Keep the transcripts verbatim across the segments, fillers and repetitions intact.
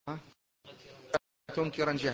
تنكرا جهل.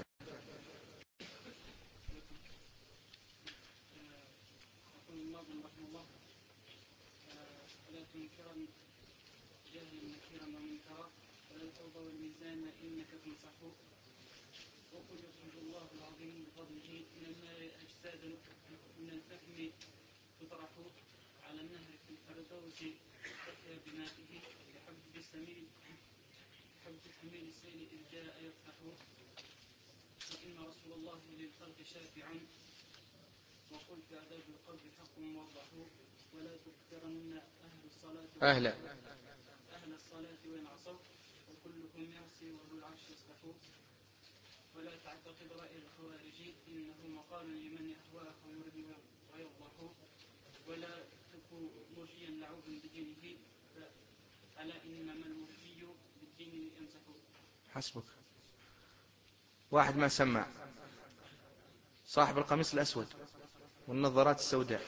وقل يخرج الله العظيم بفضله من النار أجسادا من الفهم تطرح على النهر في الفردوس تحيا بمائه لحب سميل حب سميل السيل إذ جاء يفتح. وإن رسول الله للخلق شافعا وقل في عذاب القبر حق موضح. ولا تكثرن أهل الصلاة أهل أهل الصلاة وإن عصوا وكلكم يعصي وذو العرش يصلح. ولا تعتقد رأي الخوارج إنه مقال لمن يهواه ويرضي ويوضح. ولا تكن مرجيا لعوب بدينه ألا إنما المرجي بالدين يمسح. حسبك. واحد ما سمع، صاحب القميص الأسود والنظارات السوداء.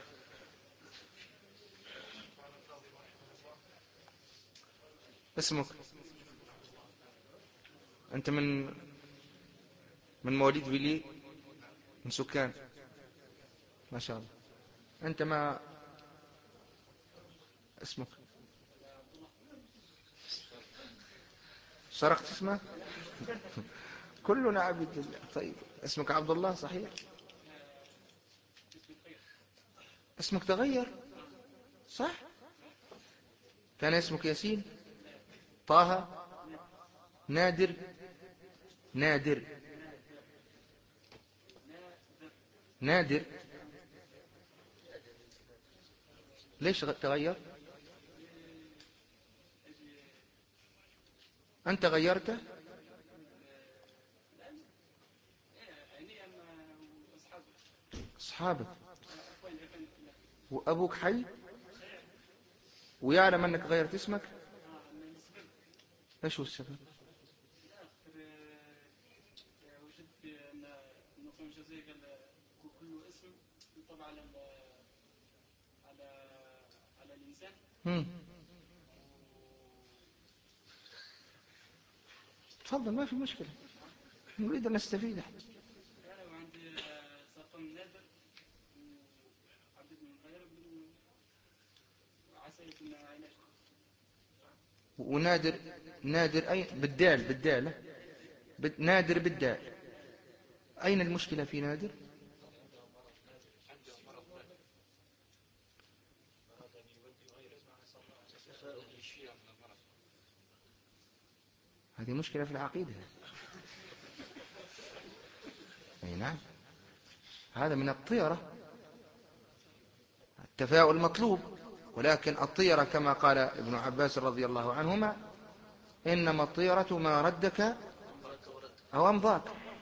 اسمك؟ أنت من من مواليد ويلي؟ من سكان؟ ما شاء الله. أنت ما اسمك؟ سرقت اسمه؟ كلنا عبيد لله. طيب اسمك عبد الله صحيح؟ اسمك تغير صح؟ كان اسمك ياسين، طه، نادر، نادر نادر. ليش تغير؟ أنت غيرته؟ أصحابك. وأبوك حي ويعلم أنك غيرت اسمك؟ إيش هو السبب؟ وجدت أن نظام الجزائر كل اسم يطبع على على على الإنسان. هم. تفضل ما في مشكلة، نريد أن نستفيد. أنا وعندي سرطان نادر وعبد من غير وعسيت من علاج. ونادر، نادر أي بالدال؟ بالدال بد... نادر بالدال. أين المشكلة في نادر؟ هذه مشكلة في العقيدة. أي نعم، هذا من الطيرة. التفاؤل مطلوب، ولكن الطيرة كما قال ابن عباس رضي الله عنهما: إنما الطيرة ما ردك أو أمضاك.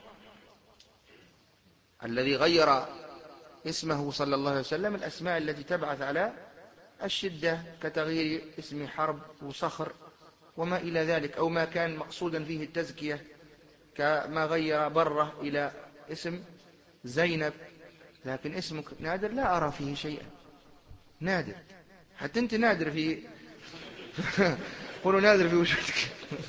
الذي غير اسمه صلى الله عليه وسلم الأسماء التي تبعث على الشدة، كتغيير اسم حرب وصخر وما إلى ذلك، أو ما كان مقصودا فيه التزكية، كما غير برة إلى اسم زينب. لكن اسمك نادر لا أرى فيه شيئا. نادر، حتى أنت نادر في قولوا نادر في وجودك.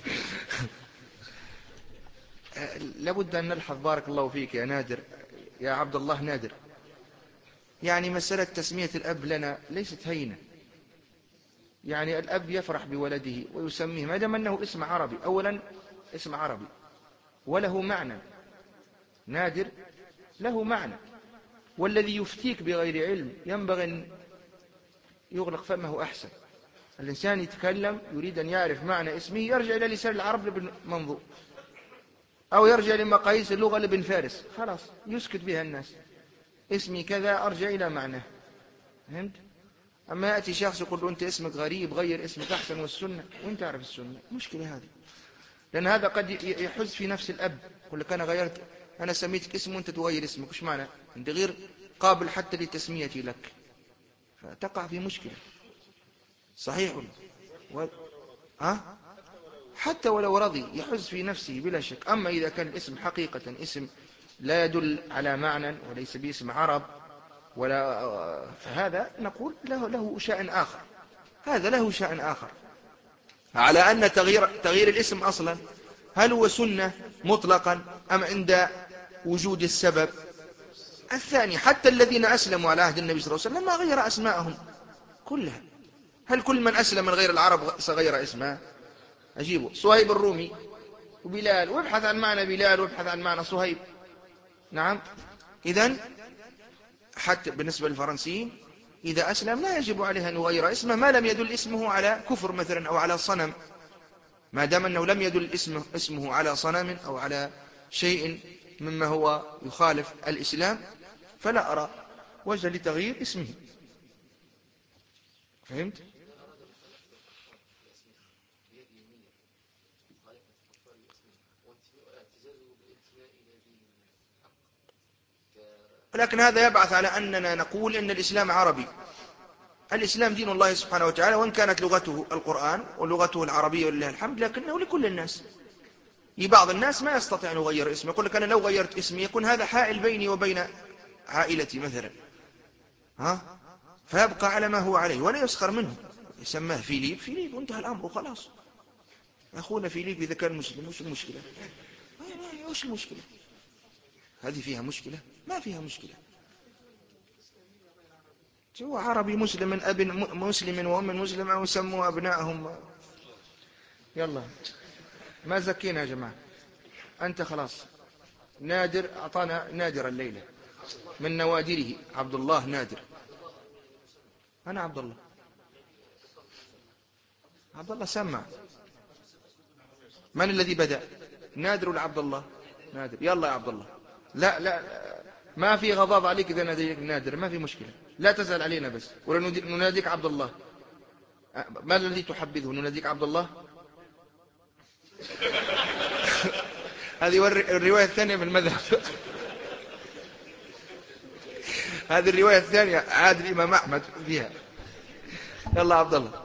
لابد أن نلحظ، بارك الله فيك يا نادر، يا عبد الله نادر، يعني مسألة تسمية الأب لنا ليست هينة. يعني الأب يفرح بولده ويسميه ما دام أنه اسم عربي. أولا اسم عربي وله معنى، نادر له معنى. والذي يفتيك بغير علم ينبغي أن يغلق فمه أحسن. الإنسان يتكلم يريد أن يعرف معنى اسمه، يرجع إلى لسان العرب لابن منظور، أو يرجع لمقاييس اللغة لابن فارس، خلاص يسكت بها الناس. اسمي كذا، أرجع إلى معناه. فهمت؟ أما يأتي شخص يقول له أنت اسمك غريب، غير اسمك أحسن، والسنة وين تعرف السنة؟ مشكلة هذه، لأن هذا قد يحز في نفس الأب. يقول لك أنا غيرت، أنا سميتك اسم وأنت تغير اسمك، وش معنى؟ أنت غير قابل حتى لتسميتي لك، فتقع في مشكلة. صحيح و... ها؟ حتى ولو رضي يحز في نفسه بلا شك. أما إذا كان الاسم حقيقة اسم لا يدل على معنى وليس باسم عرب ولا، فهذا نقول له له شأن آخر. هذا له شأن آخر، على أن تغيير تغيير الاسم أصلا هل هو سنة مطلقا أم عند وجود السبب؟ الثاني، حتى الذين أسلموا على عهد النبي صلى الله عليه وسلم ما غير أسماءهم كلها. هل كل من أسلم من غير العرب سغير اسمه؟ أجيبه صهيب الرومي وبلال، وابحث عن معنى بلال وابحث عن معنى صهيب. نعم. إذن حتى بالنسبة للفرنسيين إذا أسلم لا يجب عليه أن يغير اسمه ما لم يدل اسمه على كفر مثلا أو على صنم. ما دام أنه لم يدل اسمه, اسمه على صنم أو على شيء مما هو يخالف الإسلام فلا أرى وجه لتغيير اسمه. فهمت؟ لكن هذا يبعث على أننا نقول إن الإسلام عربي. الإسلام دين الله سبحانه وتعالى، وإن كانت لغته القرآن ولغته العربية ولله الحمد، لكنه لكل الناس. بعض الناس ما يستطيع أن يغير اسمه، يقول لك أنا لو غيرت اسمي يكون هذا حائل بيني وبين عائلتي مثلا، ها؟ فيبقى على ما هو عليه ولا يسخر منه. يسماه فيليب فيليب وانتهى الأمر وخلاص. أخونا فيليب إذا كان مسلم وش المشكلة؟ وش المشكلة؟ هذه فيها مشكلة؟ ما فيها مشكلة. هو عربي مسلم من أب مسلم وأم مسلم أو يسموا أبنائهم. يلا ما زكينا يا جماعة. أنت خلاص. نادر أعطانا نادر الليلة من نوادره. عبد الله نادر. أنا عبد الله. عبد الله سمع. من الذي بدأ؟ نادر ولا عبد الله؟ نادر. يلا يا عبد الله. لا لا ما في غضاض عليك إذا ناديك نادر، ما في مشكلة. لا تسأل علينا بس. ولا نناديك عبد الله. ما الذي تحبذه؟ نناديك عبد الله. هذه الرواية الثانية من المذهب. هذه الرواية الثانية عاد الإمام أحمد فيها. يلا عبد الله.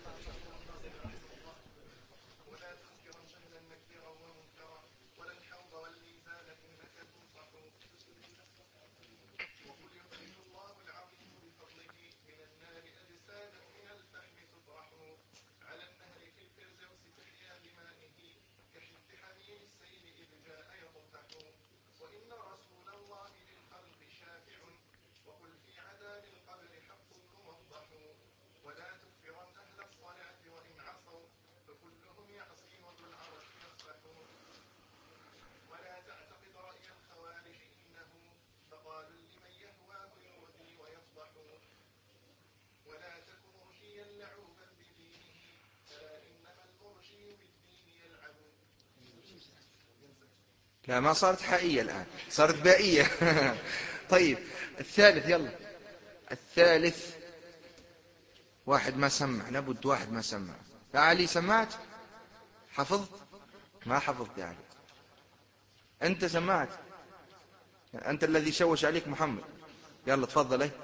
لا ما صارت حائية الآن، صارت بائية. طيب الثالث. يلا الثالث. واحد ما سمع، لابد واحد ما سمع. يا علي سمعت؟ حفظت؟ ما حفظت يا علي. أنت سمعت؟ أنت الذي شوش عليك محمد. يلا تفضل. ايه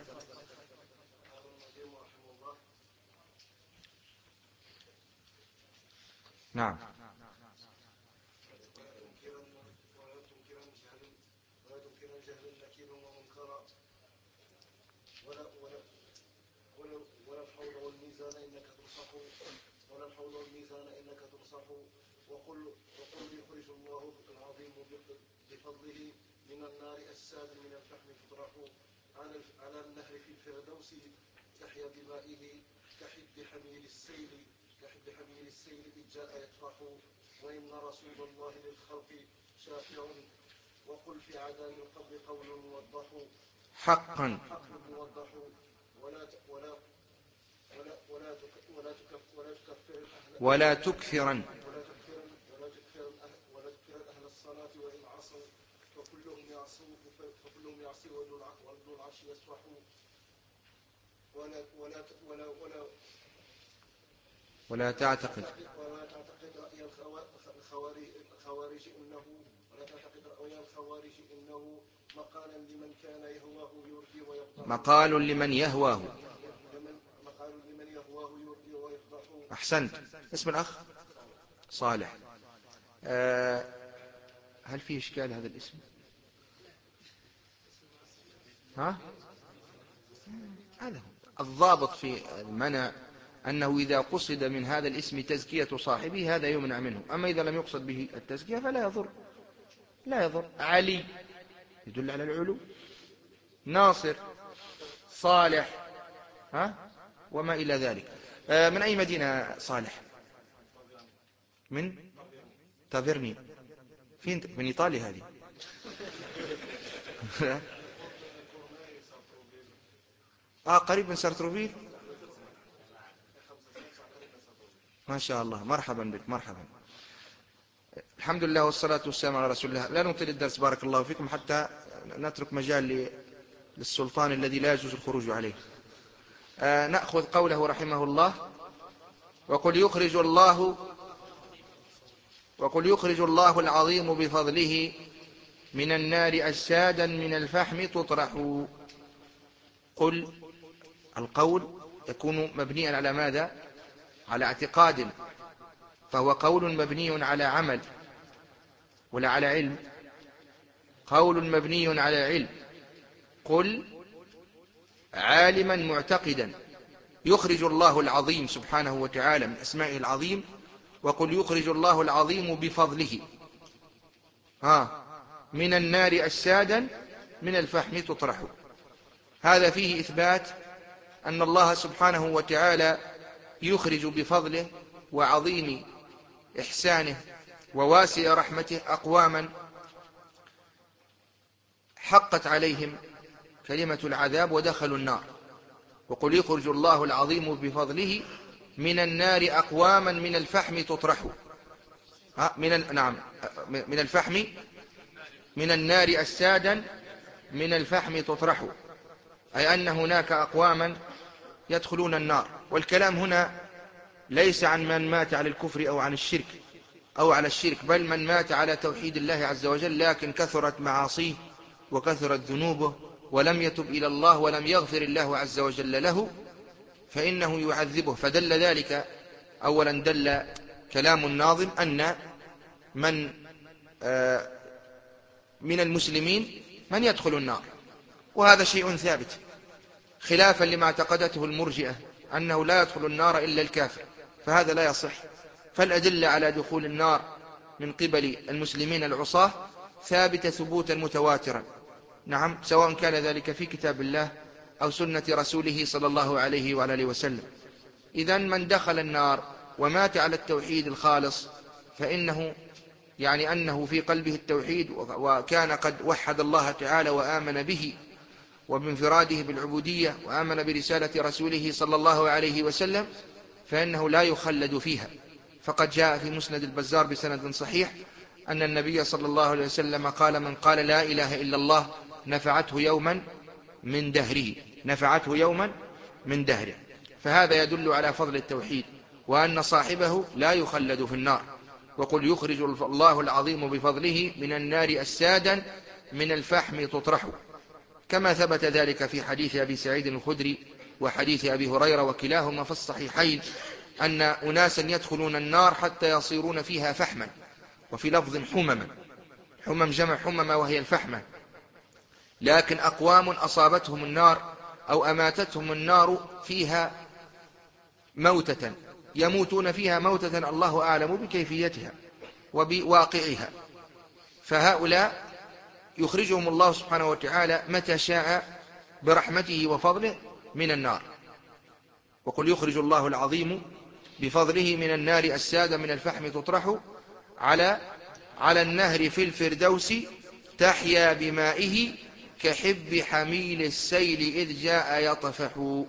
نعم. ولا الحوض والميزان إنك تنصح ولا الحوض والميزان إنك تنصح وقل وقل يخرج الله العظيم بفضله من النار الساد من الفحم تطرح على على النهر في الفردوس تحيا بمائه كحب حميل السيل كحب حميل السيل إذ جاء يطرح وإن رسول الله للخلق شافع وقل في عذاب القبر قول موضح حقا حق موضح ولا ولا ولا ولا ولا ولا تكفر الأهل ولا تكثرا ولا تكفر ولا تكفر الأهل ولا تكفر أهل الصلاة وإن عصوا فكلهم يعصوا فكلهم يعصوا وذو العرش يسبح ولا ولا ولا ولا ولا تعتقد ولا تعتقد رأي الخوارج الخوارج إنه ولا تعتقد رأي الخوارج إنه مقالا لمن كان يهواه يرضي ويفضح مقال لمن يهواه. مقال لمن يهواه يرضي ويفضح. أحسنت. اسم الأخ صالح. أه هل فيه إشكال هذا الاسم؟ ها؟ هذا هو الضابط في المنى أنه إذا قصد من هذا الاسم تزكية صاحبه هذا يمنع منه. أما إذا لم يقصد به التزكية فلا يضر، لا يضر. علي يدل على العلو، ناصر، صالح، ها وما إلى ذلك. من أي مدينة صالح؟ من تافيرني، فين؟ من إيطاليا هذه. آه قريب من سارتروفيل. ما شاء الله، مرحبا بك، مرحبا. الحمد لله والصلاة والسلام على رسول الله. لا نطيل الدرس بارك الله فيكم حتى نترك مجال للسلطان الذي لا يجوز الخروج عليه. آه نأخذ قوله رحمه الله: وقل يخرج الله وقل يخرج الله العظيم بفضله من النار أجسادا من الفحم تطرح. قل القول يكون مبنيا على ماذا؟ على اعتقاد، فهو قول مبني على عمل ولا على علم. قول مبني على علم. قل عالما معتقدا. يخرج الله العظيم سبحانه وتعالى من أسمائه العظيم. وقل يخرج الله العظيم بفضله ها من النار أجسادا من الفحم تطرح. هذا فيه إثبات أن الله سبحانه وتعالى يخرج بفضله وعظيم إحسانه وواسع رحمته أقواما حقت عليهم كلمة العذاب ودخلوا النار. وقل يخرج الله العظيم بفضله من النار أقواما من الفحم تطرح. من ال... نعم من الفحم، من النار أجسادا من الفحم تطرح، أي أن هناك أقواما يدخلون النار. والكلام هنا ليس عن من مات على الكفر أو عن الشرك أو على الشرك، بل من مات على توحيد الله عز وجل لكن كثرت معاصيه وكثرت ذنوبه ولم يتب إلى الله ولم يغفر الله عز وجل له فإنه يعذبه. فدل ذلك أولا دل كلام الناظم أن من من المسلمين من يدخل النار، وهذا شيء ثابت خلافا لما اعتقدته المرجئة أنه لا يدخل النار إلا الكافر، فهذا لا يصح. فالأدلة على دخول النار من قبل المسلمين العصاة ثابتة ثبوتا متواترا، نعم، سواء كان ذلك في كتاب الله أو سنة رسوله صلى الله عليه وعلى آله وسلم. إذن من دخل النار ومات على التوحيد الخالص فإنه يعني أنه في قلبه التوحيد وكان قد وحد الله تعالى وآمن به وبانفراده بالعبودية وآمن برسالة رسوله صلى الله عليه وسلم، فإنه لا يخلد فيها. فقد جاء في مسند البزار بسند صحيح أن النبي صلى الله عليه وسلم قال: من قال لا إله إلا الله نفعته يوما من دهره، نفعته يوما من دهره. فهذا يدل على فضل التوحيد وأن صاحبه لا يخلد في النار. وقل يخرج الله العظيم بفضله من النار أجسادا من الفحم تطرح، كما ثبت ذلك في حديث أبي سعيد الخدري وحديث أبي هريرة وكلاهما في الصحيحين أن أناسا يدخلون النار حتى يصيرون فيها فحما، وفي لفظ حمما، حمم جمع حمما وهي الفحمة. لكن أقوام أصابتهم النار أو أماتتهم النار فيها موتة، يموتون فيها موتة الله أعلم بكيفيتها وبواقعها، فهؤلاء يخرجهم الله سبحانه وتعالى متى شاء برحمته وفضله من النار. وقل يخرج الله العظيم بفضله من النار أجسادا من الفحم تطرح على على النهر في الفردوس تحيا بمائه كحب حميل السيل إذ جاء يطفح.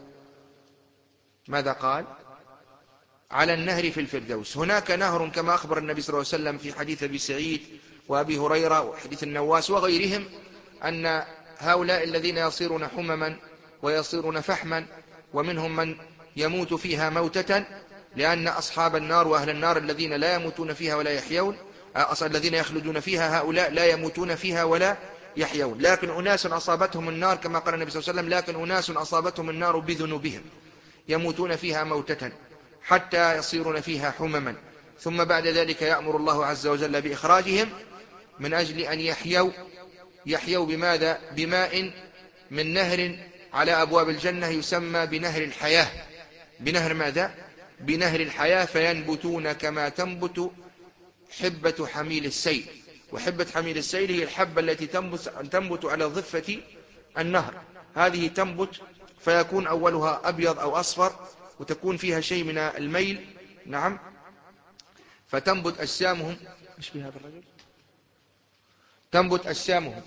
ماذا قال؟ على النهر في الفردوس. هناك نهر كما أخبر النبي صلى الله عليه وسلم في حديث أبي سعيد وأبي هريرة وحديث النواس وغيرهم أن هؤلاء الذين يصيرون حمما ويصيرون فحما ومنهم من يموت فيها موتة، لأن أصحاب النار وأهل النار الذين لا يموتون فيها ولا يحيون، الذين يخلدون فيها هؤلاء لا يموتون فيها ولا يحيون. لكن أناس أصابتهم النار كما قال النبي صلى الله عليه وسلم: لكن أناس أصابتهم النار بذنوبهم يموتون فيها موتة حتى يصيرون فيها حمما، ثم بعد ذلك يأمر الله عز وجل بإخراجهم من أجل أن يحيوا يحيوا بماذا؟ بماء من نهر على أبواب الجنة يسمى بنهر الحياة. بنهر ماذا؟ بنهر الحياة فينبتون كما تنبت حبة حميل السيل. وحبة حميل السيل هي الحبة التي تنبت على ضفة النهر، هذه تنبت فيكون أولها أبيض أو أصفر وتكون فيها شيء من الميل، نعم، فتنبت أجسامهم. إيش بهذا الرجل؟ تنبت أجسامهم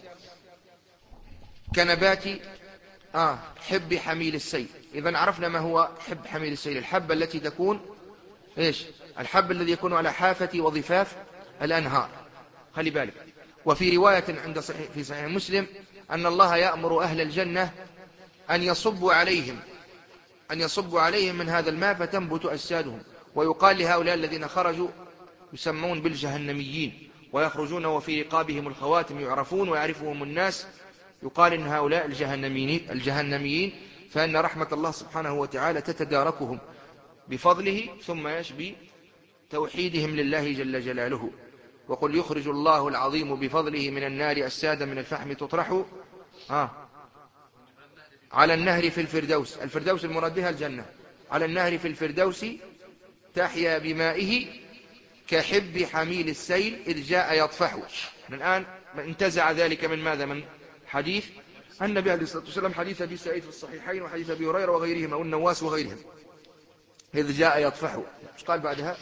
كنبات آه حب حميل السيل. إذن عرفنا ما هو حب حميل السيل، الحبة التي تكون إيش؟ الحب الذي يكون على حافة وضفاف الأنهار. خلي بالك. وفي رواية عند صحيح في صحيح مسلم أن الله يأمر أهل الجنة أن يصبوا عليهم أن يصبوا عليهم من هذا الماء فتنبت أجسادهم، ويقال لهؤلاء الذين خرجوا يسمون بالجهنميين، ويخرجون وفي رقابهم الخواتم يعرفون ويعرفهم الناس، يقال إن هؤلاء الجهنميين, الجهنميين فإن رحمة الله سبحانه وتعالى تتداركهم بفضله ثم يشبي توحيدهم لله جل جلاله. وقل يخرج الله العظيم بفضله من النار أجسادا من الفحم تطرح آه على النهر في الفردوس. الفردوس المراد بها الجنة. على النهر في الفردوس تحيا بمائه كحب حميل السيل إذ جاء يطفح. الآن انتزع ذلك من ماذا؟ من حديث النبي عليه الصلاة والسلام، حديث أبي سعيد في الصحيحين وحديث أبي هريرة وغيرهم أو النواس وغيرهم، إذ جاء يطفح. مش قال بعدها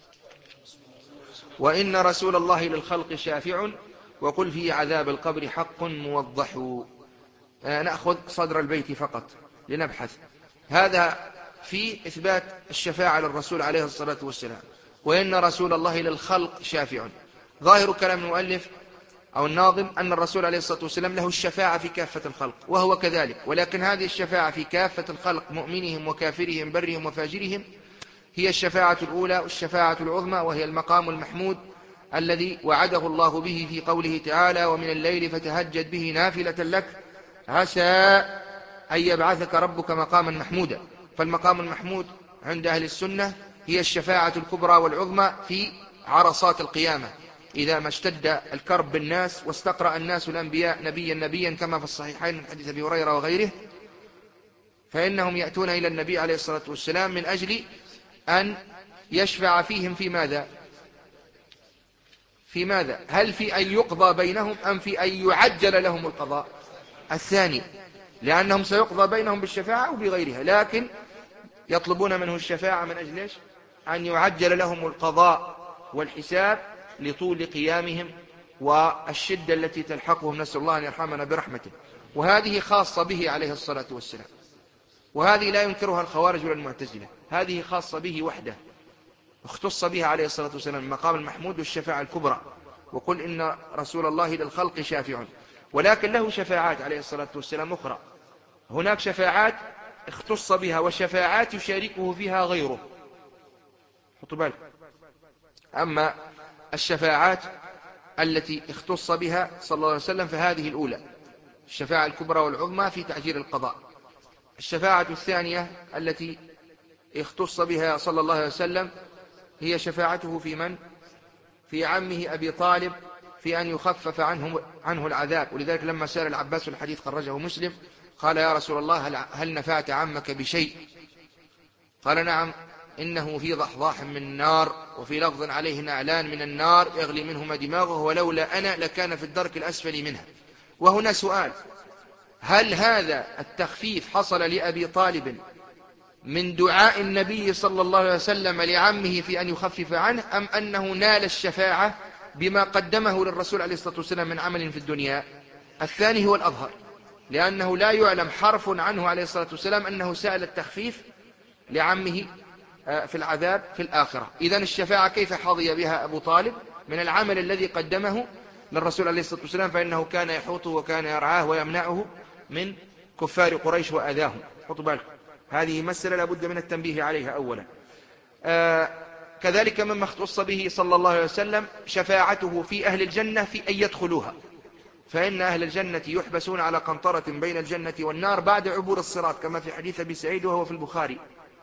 وإن رسول الله للخلق شافع وقل في عذاب القبر حق موضح. نأخذ صدر البيت فقط لنبحث. هذا في إثبات الشفاعة للرسول عليه الصلاة والسلام. وإن رسول الله للخلق شافع، ظاهر كلام المؤلف أو الناظم أن الرسول عليه الصلاة والسلام له الشفاعة في كافة الخلق، وهو كذلك، ولكن هذه الشفاعة في كافة الخلق مؤمنهم وكافرهم برهم وفاجرهم هي الشفاعة الأولى والشفاعة العظمى، وهي المقام المحمود الذي وعده الله به في قوله تعالى ومن الليل فتهجد به نافلة لك عسى أن يبعثك ربك مقاما محمودا. فالمقام المحمود عند أهل السنة هي الشفاعة الكبرى والعظمى في عرصات القيامة، إذا ما اشتد الكرب بالناس واستقرأ الناس الأنبياء نبيا نبيا كما في الصحيحين من حديث أبي هريرة وغيره، فإنهم يأتون إلى النبي عليه الصلاة والسلام من أجل أن يشفع فيهم في ماذا؟ في ماذا؟ هل في أن يقضى بينهم أم في أن يعجل لهم القضاء؟ الثاني، لأنهم سيقضى بينهم بالشفاعة وبغيرها، لكن يطلبون منه الشفاعة من أجل إيش؟ أن يعجل لهم القضاء والحساب لطول قيامهم والشدة التي تلحقهم، نسأل الله أن يرحمنا برحمته. وهذه خاصة به عليه الصلاة والسلام، وهذه لا ينكرها الخوارج ولا المعتزلة، هذه خاصة به وحده، اختص بها عليه الصلاة والسلام المقام المحمود والشفاعة الكبرى. وقل إن رسول الله للخلق شافع، ولكن له شفاعات عليه الصلاة والسلام أخرى. هناك شفاعات اختص بها وشفاعات يشاركه فيها غيره، حطوا بالك. أما الشفاعات التي اختص بها صلى الله عليه وسلم فهذه الأولى، الشفاعة الكبرى والعظمى في تعجيل القضاء. الشفاعة الثانية التي اختص بها صلى الله عليه وسلم هي شفاعته في من؟ في عمه أبي طالب في أن يخفف عنه, عنه العذاب. ولذلك لما سأل العباس، الحديث خرجه مسلم، قال يا رسول الله هل, هل نفعت عمك بشيء؟ قال نعم، إنه في ضحضاح من النار، وفي لفظ عليه نعلان من النار يغلي منهما دماغه، ولولا أنا لكان في الدرك الأسفل منها. وهنا سؤال، هل هذا التخفيف حصل لأبي طالب من دعاء النبي صلى الله عليه وسلم لعمه في أن يخفف عنه، أم أنه نال الشفاعة بما قدمه للرسول عليه الصلاة والسلام من عمل في الدنيا؟ الثاني هو الأظهر، لأنه لا يعلم حرف عنه عليه الصلاة والسلام أنه سأل التخفيف لعمه في العذاب في الآخرة. إذن الشفاعة كيف حظي بها أبو طالب؟ من العمل الذي قدمه للرسول عليه الصلاة والسلام، فإنه كان يحوطه وكان يرعاه ويمنعه من كفار قريش وأذاهم. حطوا بالك، هذه مسألة لابد من التنبيه عليها أولا. آه كذلك مما اختص به صلى الله عليه وسلم شفاعته في أهل الجنة في أن يدخلوها، فإن أهل الجنة يحبسون على قنطرة بين الجنة والنار بعد عبور الصراط، كما في حديث أبي سعيد وهو في البخاري،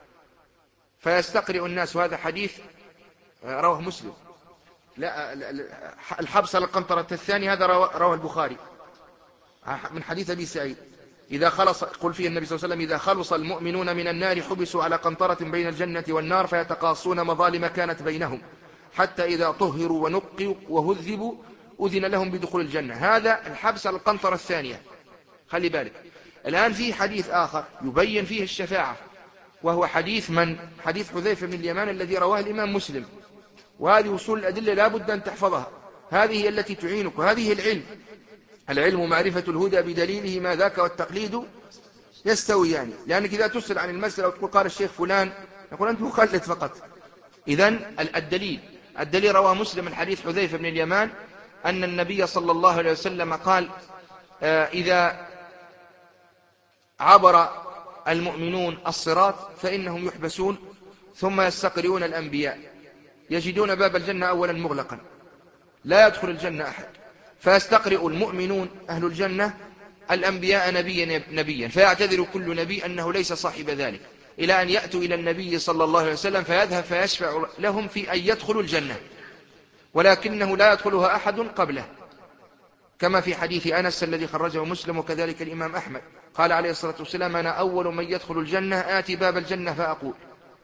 فيستقرئ الناس، وهذا حديث رواه مسلم. لا، الحبس على القنطرة الثاني هذا رواه البخاري من حديث أبي سعيد. إذا خلص، قل فيه النبي صلى الله عليه وسلم: إذا خلص المؤمنون من النار حبسوا على قنطرة بين الجنة والنار فيتقاصون مظالم كانت بينهم، حتى إذا طهروا ونقوا وهذبوا أذن لهم بدخول الجنة. هذا الحبس على القنطرة الثانية. خلي بالك الآن في حديث آخر يبين فيه الشفاعة، وهو حديث من؟ حديث حذيفة بن اليمان الذي رواه الإمام مسلم. وهذه أصول الأدلة لا بد أن تحفظها، هذه هي التي تعينك، وهذه العلم. العلم معرفة الهدى بدليله، ما ذاك والتقليد يستوي. يعني لأنك إذا تسأل عن المسألة وتقول قال الشيخ فلان، يقول أنت مخلد فقط. إذن الدليل الدليل رواه مسلم من حديث حذيفة بن اليمان أن النبي صلى الله عليه وسلم قال: آه إذا عبر المؤمنون الصراط فإنهم يحبسون ثم يستقرئون الأنبياء، يجدون باب الجنة أولا مغلقا لا يدخل الجنة أحد، فيستقرئ المؤمنون أهل الجنة الأنبياء نبيا نبيا، فيعتذر كل نبي أنه ليس صاحب ذلك، إلى أن يأتوا إلى النبي صلى الله عليه وسلم فيذهب فيشفع لهم في أن يدخلوا الجنة، ولكنه لا يدخلها أحد قبله، كما في حديث أنس الذي خرجه مسلم وكذلك الإمام أحمد. قال عليه الصلاة والسلام: أنا أول من يدخل الجنة، آتي باب الجنة فأقول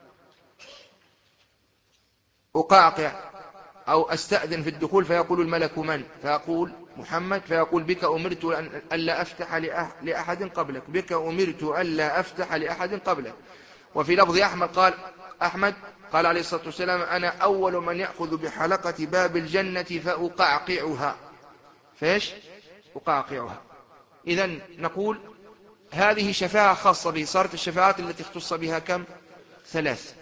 أقعقع أو أستأذن في الدخول، فيقول الملك: من؟ فأقول: محمد. فيقول: بك أمرت ألا أفتح لأحد قبلك، بك أمرت ألا أفتح لأحد قبلك. وفي لفظ أحمد قال أحمد قال عليه الصلاة والسلام: أنا أول من يأخذ بحلقة باب الجنة فأقعقعها. فإيش؟ أقعقعها. إذن نقول هذه شفاعة خاصة به. صارت الشفاعات التي اختص بها كم؟ ثلاث.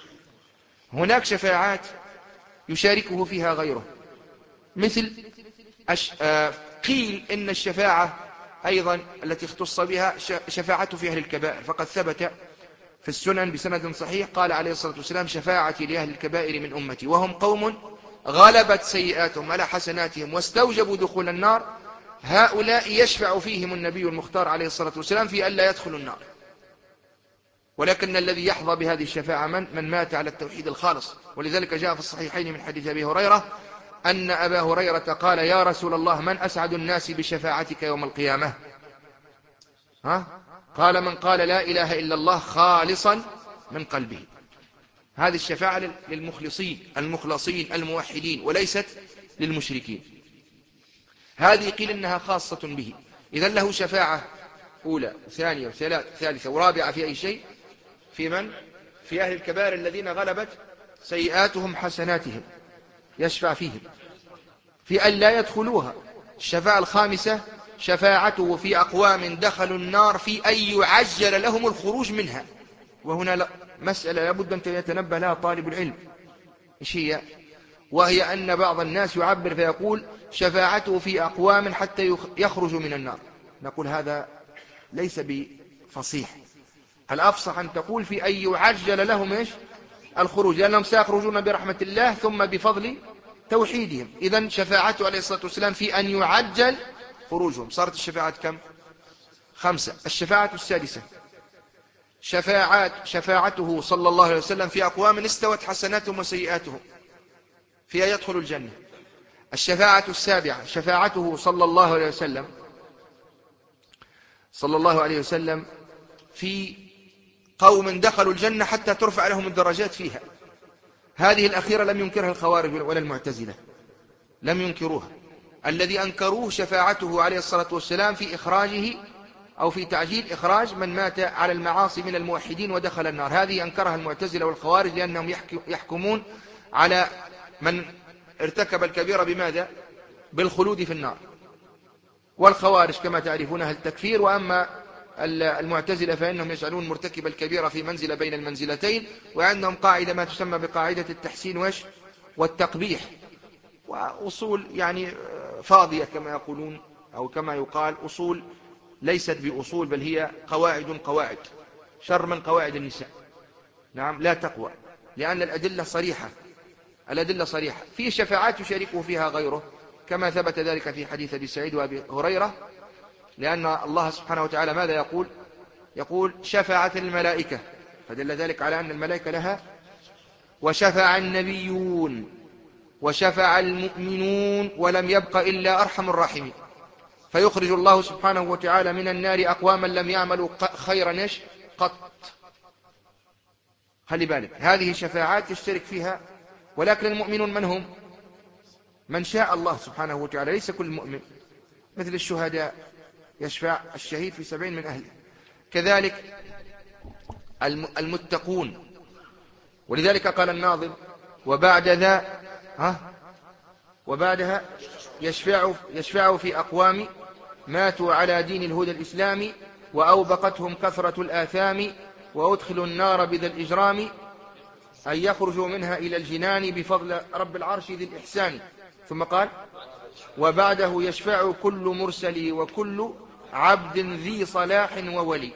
هناك شفاعات يشاركه فيها غيره، مثل أش... آه... قيل إن الشفاعة أيضا التي اختص بها شفاعته في أهل الكبائر، فقد ثبت في السنن بسند صحيح قال عليه الصلاة والسلام: شفاعتي لأهل الكبائر من أمتي، وهم قوم غلبت سيئاتهم على حسناتهم واستوجبوا دخول النار، هؤلاء يشفع فيهم النبي المختار عليه الصلاة والسلام في ألا يدخلوا النار. ولكن الذي يحظى بهذه الشفاعة من؟ من مات على التوحيد الخالص. ولذلك جاء في الصحيحين من حديث أبي هريرة أن أبا هريرة قال: يا رسول الله، من أسعد الناس بشفاعتك يوم القيامة؟ ها؟ قال: من قال لا إله إلا الله خالصا من قلبه. هذه الشفاعة للمخلصين المخلصين الموحدين، وليست للمشركين. هذه قيل إنها خاصة به. إذن له شفاعة أولى وثانية وثالثة ورابعة في أي شيء؟ في من؟ في أهل الكبائر الذين غلبت سيئاتهم حسناتهم، يشفع فيهم في أن لا يدخلوها. الشفاعة الخامسة شفاعته في أقوام دخلوا النار في أن يعجل لهم الخروج منها. وهنا مسألة لابد أن يتنبه لها طالب العلم، إيش هي؟ وهي أن بعض الناس يعبر فيقول: شفاعته في أقوام حتى يخرجوا من النار. نقول هذا ليس بفصيح. الأفصح أن تقول في أن يعجل لهم إيش؟ الخروج، لأنهم سيخرجون برحمة الله ثم بفضل توحيدهم. إذن شفاعته عليه الصلاة والسلام في أن يعجل خروجهم. صارت الشفاعات كم؟ خمسة. الشفاعة السادسة شفاعات شفاعته صلى الله عليه وسلم في أقوام استوت حسناتهم وسيئاتهم في أن يدخلوا الجنة. الشفاعة السابعة شفاعته صلى الله عليه وسلم صلى الله عليه وسلم في قوم دخلوا الجنة حتى ترفع لهم الدرجات فيها. هذه الأخيرة لم ينكرها الخوارج ولا المعتزلة، لم ينكروها. الذي أنكروه شفاعته عليه الصلاة والسلام في إخراجه أو في تعجيل إخراج من مات على المعاصي من الموحدين ودخل النار. هذه أنكرها المعتزلة والخوارج، لأنهم يحكمون على من ارتكب الكبيرة بماذا؟ بالخلود في النار. والخوارج كما تعرفون أهل التكفير. وأما المعتزلة فإنهم يجعلون مرتكب الكبيرة في منزلة بين المنزلتين، وعندهم قاعدة ما تسمى بقاعدة التحسين والتقبيح، وأصول يعني فاضية كما يقولون أو كما يقال، أصول ليست بأصول بل هي قواعد قواعد شر من قواعد النساء. نعم، لا تقوى، لأن الأدلة صريحة. الأدلة صريحة في شفاعات يشاركه فيها غيره، كما ثبت ذلك في حديث أبي سعيد وأبي هريرة، لأن الله سبحانه وتعالى ماذا يقول؟ يقول: شفاعة الملائكة، فدل ذلك على أن الملائكة لها. وشفع النبيون وشفع المؤمنون ولم يبق إلا أرحم الراحمين. فيخرج الله سبحانه وتعالى من النار أقواما لم يعملوا خيرا قط. خلي بالك، هذه شفاعات يشترك فيها، ولكن المؤمنون من هم؟ من شاء الله سبحانه وتعالى، ليس كل مؤمن. مثل الشهداء يشفع الشهيد في سبعين من أهله، كذلك المتقون. ولذلك قال الناظم: وبعد ذا ها وبعدها يشفع, يشفع في أقوام ماتوا على دين الهدى الإسلامي وأوبقتهم كثرة الآثام وأدخلوا النار بذا الإجرام أن يخرجوا منها إلى الجنان بفضل رب العرش ذي الإحسان. ثم قال: وبعده يشفع كل مرسل وكل عبد ذي صلاح وولي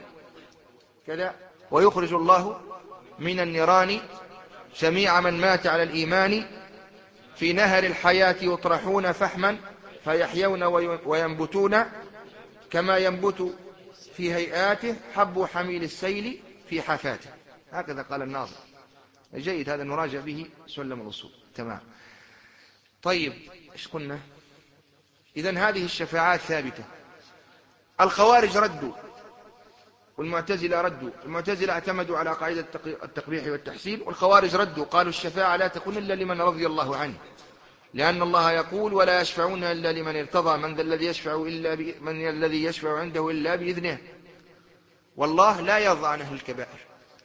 كذا، ويخرج الله من النيران جميع من مات على الإيمان في نهر الحياة يطرحون فحما فيحيون وينبتون كما ينبت في هيئاته حب حميل السيل في حفاته. هكذا قال الناظم. جيد، هذا نراجع به سلم الأصول. تمام. طيب، إيش قلنا؟ إذن هذه الشفاعات ثابتة. الخوارج ردوا والمعتزلة ردوا. المعتزلة اعتمدوا على قاعدة التقبيح والتحسين، والخوارج ردوا قالوا الشفاعة لا تكون إلا لمن رضي الله عنه، لأن الله يقول: ولا يشفعون إلا لمن ارتضى من ذا الذي يشفع إلا ب... من الذي يشفع عنده إلا بإذنه. والله لا يرضى عن أهل الكبائر،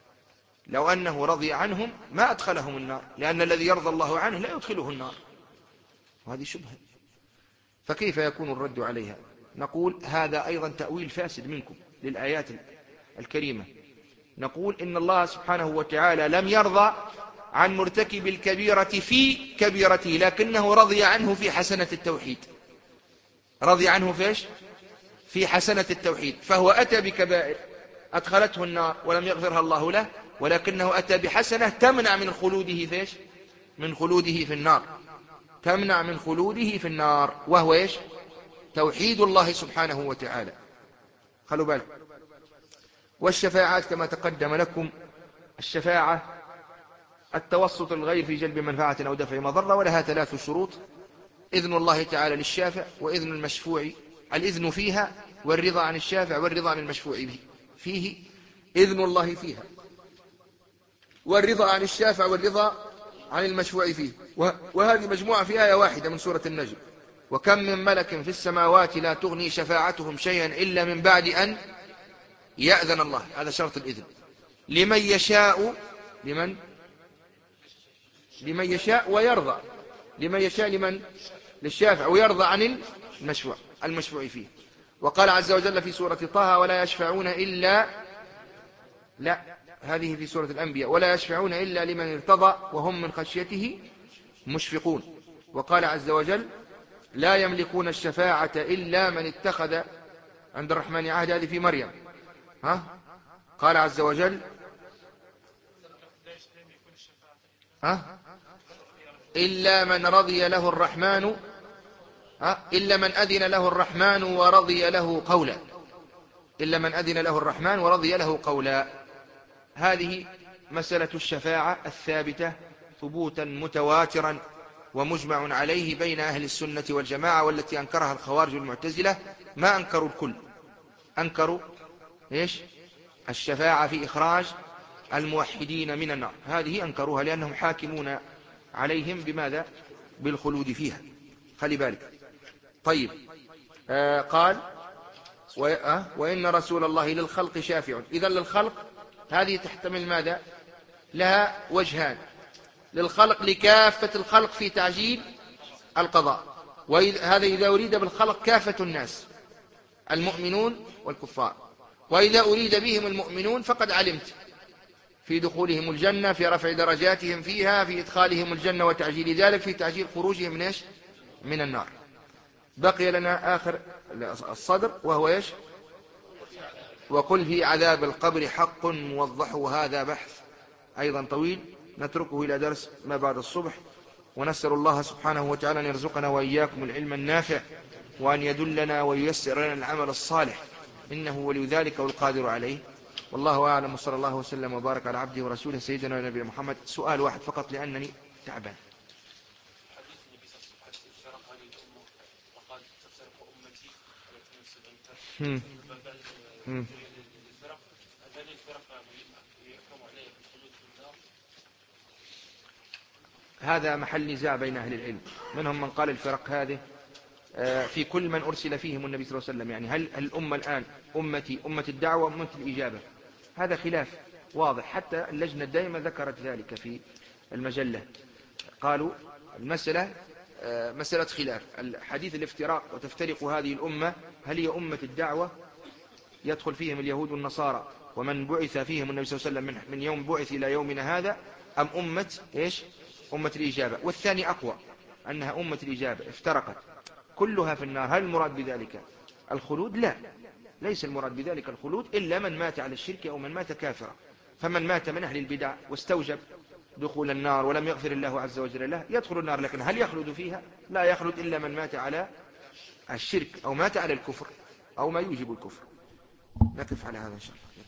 لو أنه رضي عنهم ما أدخلهم النار، لأن الذي يرضى الله عنه لا يدخله النار، وهذه شبهة. فكيف يكون الرد عليها؟ نقول هذا أيضا تأويل فاسد منكم للآيات الكريمة. نقول إن الله سبحانه وتعالى لم يرضى عن مرتكب الكبيرة في كبيرته، لكنه رضي عنه في حسنة التوحيد. رضي عنه فيش؟ في حسنة التوحيد. فهو أتى بكبائر أدخلته النار ولم يغفرها الله له، ولكنه أتى بحسنة تمنع من خلوده فيش؟ من خلوده في النار. تمنع من خلوده في النار، وهو إيش؟ توحيد الله سبحانه وتعالى. خلوا بالك. والشفاعات كما تقدم لكم، الشفاعة التوسط الغير في جلب منفعة أو دفع مضرة، ولها ثلاث شروط: إذن الله تعالى للشافع، وإذن المشفوع الإذن فيها، والرضا عن الشافع والرضا عن المشفوع به فيه. إذن الله فيها، والرضا عن الشافع والرضا عن المشفوع فيه. وهذه مجموعة في آية واحدة من سورة النجم: وكم من ملك في السماوات لا تغني شفاعتهم شيئا إلا من بعد أن يأذن الله. هذا شرط الإذن لمن يشاء، لمن لمن يشاء ويرضى، لمن يشاء لمن للشافع، ويرضى عن المشفوع المشفوع فيه. وقال عز وجل في سورة طه: ولا يشفعون إلا، لا هذه في سورة الأنبياء: ولا يشفعون إلا لمن ارتضى وهم من خشيته مشفقون. وقال عز وجل: لا يملكون الشفاعة إلا من اتخذ عند الرحمن عهد. هذه في مريم. ها؟ قال عز وجل: ها؟ إلا من رضي له الرحمن، ها؟ إلا من أذن له الرحمن ورضي له قولا. إلا من أذن له الرحمن ورضي له قولا. هذه مسألة الشفاعة الثابتة ثبوتا متواترا ومجمع عليه بين أهل السنة والجماعة، والتي أنكرها الخوارج والمعتزلة ما أنكروا الكل، أنكروا إيش؟ الشفاعة في إخراج الموحدين من النار، هذه أنكروها لأنهم حاكمون عليهم بماذا؟ بالخلود فيها. خلي بالك. طيب، آه قال: وإن رسول الله للخلق شافع. إذن للخلق هذه تحتمل ماذا؟ لها وجهان: للخلق لكافة الخلق في تعجيل القضاء، وهذا إذا أريد بالخلق كافة الناس المؤمنون والكفار. وإذا أريد بهم المؤمنون فقد علمت في دخولهم الجنة، في رفع درجاتهم فيها، في إدخالهم الجنة وتعجيل ذلك، في تعجيل خروجهم من إيش؟ من النار. بقي لنا آخر الصدر وهو إيش؟ وقل في عذاب القبر حق موضحه. هذا بحث أيضا طويل نتركه إلى درس ما بعد الصبح. ونسأل الله سبحانه وتعالى أن يرزقنا وإياكم العلم النافع، وأن يدلنا وييسر لنا العمل الصالح، إنه ولي ذلك والقادر عليه. والله أعلم، وصلى الله وسلم وبارك على عبده ورسوله سيدنا ونبينا محمد. سؤال واحد فقط لأنني تعبان. قال تفترق أمتي على اثنين وسبعين هم. فرقة هم. الفرق هذه الفرق يحكم عليها بالخلود في النار. هذا محل نزاع بين أهل العلم، منهم من قال الفرق هذه في كل من أرسل فيهم النبي صلى الله عليه وسلم، يعني هل الأمة الآن أمتي أمة الدعوة وأمة الإجابة؟ هذا خلاف واضح، حتى اللجنة الدائمة ذكرت ذلك في المجلة، قالوا المسألة مسألة خلاف. الحديث الافتراق وتفترق هذه الأمة، هل هي أمة الدعوة يدخل فيهم اليهود والنصارى ومن بعث فيهم النبي صلى الله عليه وسلم من يوم بعث إلى يومنا هذا، أم أمة إيش؟ أمة الإجابة؟ والثاني أقوى، أنها أمة الإجابة افترقت كلها في النار. هل المراد بذلك الخلود؟ لا، ليس المراد بذلك الخلود إلا من مات على الشرك أو من مات كافرا. فمن مات من أهل البدع واستوجب دخول النار ولم يغفر الله عز وجل له يدخل النار، لكن هل يخلد فيها؟ لا يخلد إلا من مات على الشرك أو مات على الكفر أو ما يوجب الكفر. نقف على هذا إن شاء الله.